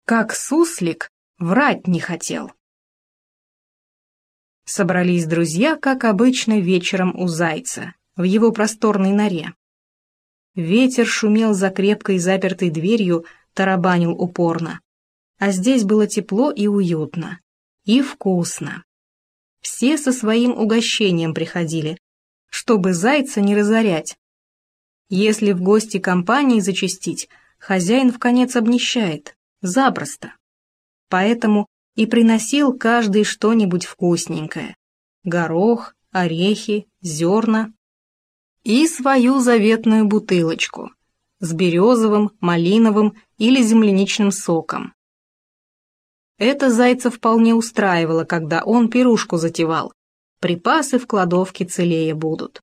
Как суслик врать не хотел. Собрались друзья, как обычно, вечером у зайца, в его просторной норе. Ветер шумел за крепкой запертой дверью, тарабанил упорно. А здесь было тепло и уютно. И вкусно. Все со своим угощением приходили, чтобы зайца не разорять. Если в гости компании зачастить, хозяин вконец обнищает, запросто. Поэтому и приносил каждый что-нибудь вкусненькое. Горох, орехи, зерна. И свою заветную бутылочку с березовым, малиновым или земляничным соком. Это зайца вполне устраивало, когда он пирушку затевал. Припасы в кладовке целее будут.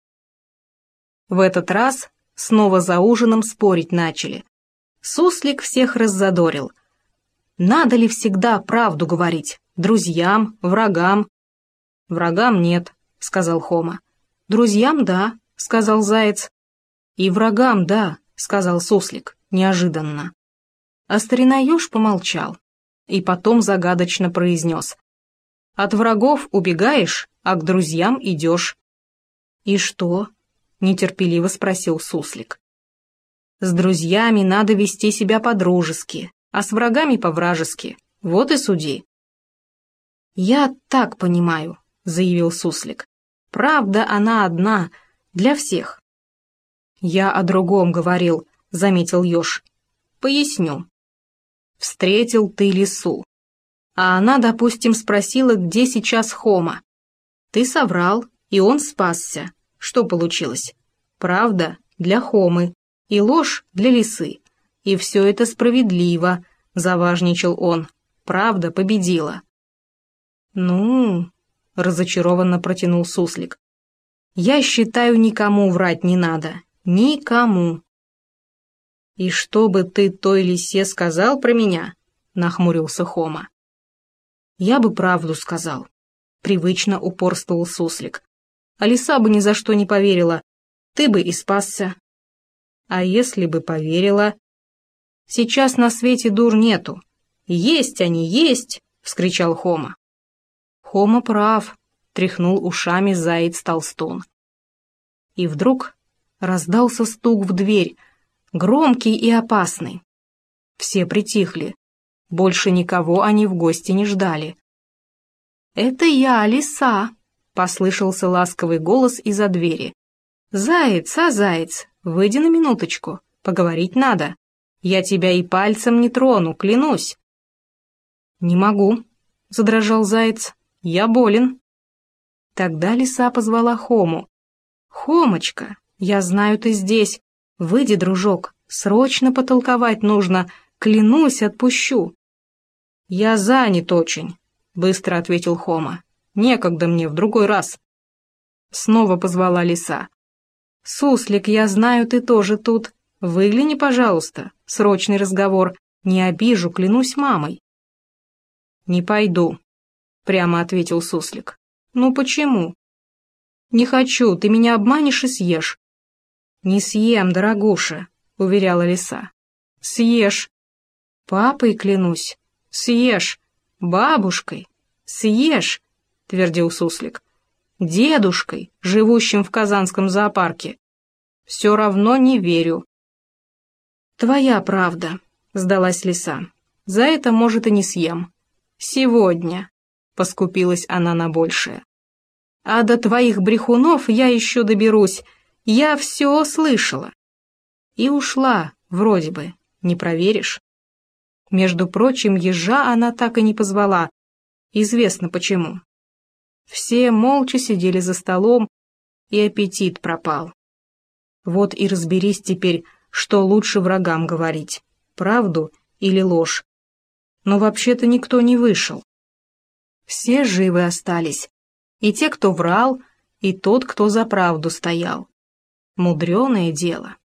В этот раз снова за ужином спорить начали. Суслик всех раззадорил. Надо ли всегда правду говорить? Друзьям, врагам? Врагам нет, сказал Хома. Друзьям да, сказал заяц. И врагам да, сказал суслик, неожиданно. А старина-еж помолчал и потом загадочно произнес. От врагов убегаешь, а к друзьям идешь. И что? Нетерпеливо спросил суслик. С друзьями надо вести себя по-дружески, а с врагами по-вражески. Вот и суди. Я так понимаю, заявил суслик. Правда, она одна, для всех. Я о другом говорил, заметил еж. Поясню. Встретил ты лису. А она, допустим, спросила, где сейчас Хома. Ты соврал, и он спасся. Что получилось? Правда для Хомы, и ложь для лисы. И все это справедливо, заважничал он. Правда победила. Ну, разочарованно протянул суслик. Я считаю, никому врать не надо. Никому. И что бы ты той лисе сказал про меня? Нахмурился Хома. Я бы правду сказал. Привычно упорствовал суслик. А лиса бы ни за что не поверила. Ты бы и спасся. А если бы поверила? Сейчас на свете дур нету. Есть они, есть! Вскричал Хома. Хома прав, тряхнул ушами заяц-толстун. И вдруг раздался стук в дверь, громкий и опасный. Все притихли. Больше никого они в гости не ждали. «Это я, лиса!» — послышался ласковый голос из-за двери. «Заяц, заяц, выйди на минуточку, поговорить надо. Я тебя и пальцем не трону, клянусь». «Не могу», — задрожал заяц, — «я болен». Тогда лиса позвала Хому. «Хомочка, я знаю, ты здесь. Выйди, дружок, срочно потолковать нужно, клянусь, отпущу». «Я занят очень», — быстро ответил Хома. «Некогда мне, в другой раз». Снова позвала лиса. «Суслик, я знаю, ты тоже тут. Выгляни, пожалуйста, срочный разговор. Не обижу, клянусь мамой». «Не пойду», — прямо ответил суслик. «Ну почему?» «Не хочу, ты меня обманешь и съешь». «Не съем, дорогуша», — уверяла лиса. «Съешь». «Папой клянусь». «Съешь». «Бабушкой». «Съешь», — твердил суслик. «Дедушкой, живущим в Казанском зоопарке». «Все равно не верю». «Твоя правда», — сдалась лиса. «За это, может, и не съем». «Сегодня», — поскупилась она на большее. «А до твоих брехунов я еще доберусь. Я все слышала». И ушла, вроде бы, не проверишь. Между прочим, ежа она так и не позвала. Известно почему. Все молча сидели за столом, и аппетит пропал. Вот и разберись теперь, что лучше врагам говорить, правду или ложь. Но вообще-то никто не вышел. Все живы остались, и те, кто врал, и тот, кто за правду стоял. Мудреное дело.